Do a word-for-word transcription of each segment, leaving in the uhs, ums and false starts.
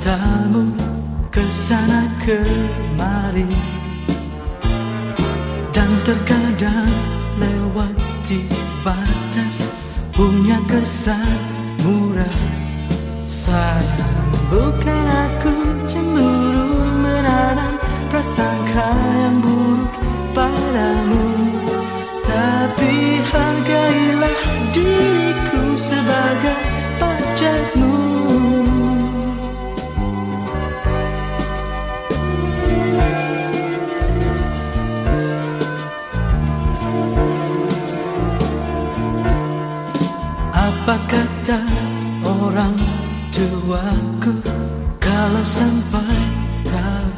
matamu kesana kemari, dan terkadang lewati batas punya kesan murah. Sayang, bukan aku cemburu menanam prasangka yang buruk padamu, tapi hargailah diriku sebagai pacarmu. Apa kata orang tuaku kalau sampai tahu?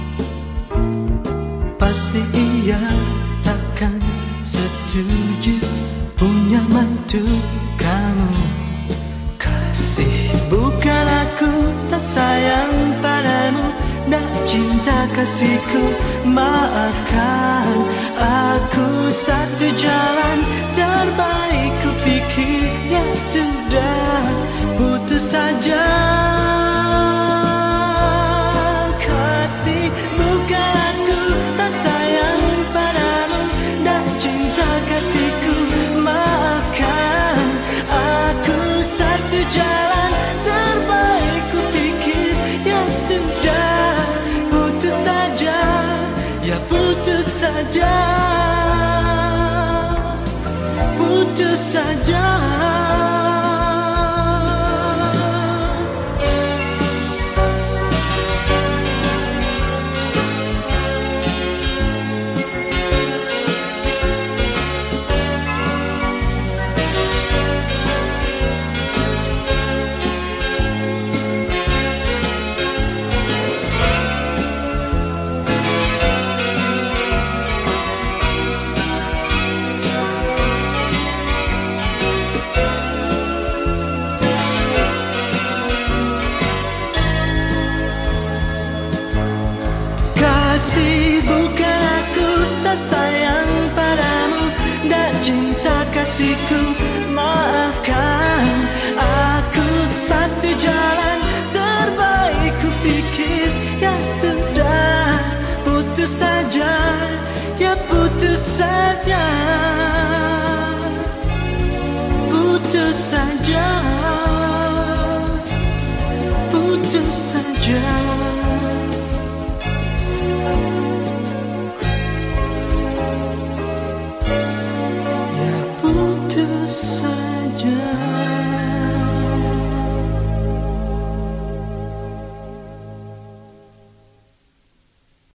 Pasti ia takkan setuju punya mantu kamu. Kasih, bukan aku tak sayang padamu, nak cinta kasihku, maafkan aku. Satu jalan terbaik ku pikir, ya sudah putus saja. Kasih, bukan aku tak sayang padamu, nak cinta kasihku, maafkan aku. Satu jalan terbaik ku pikir, ya sudah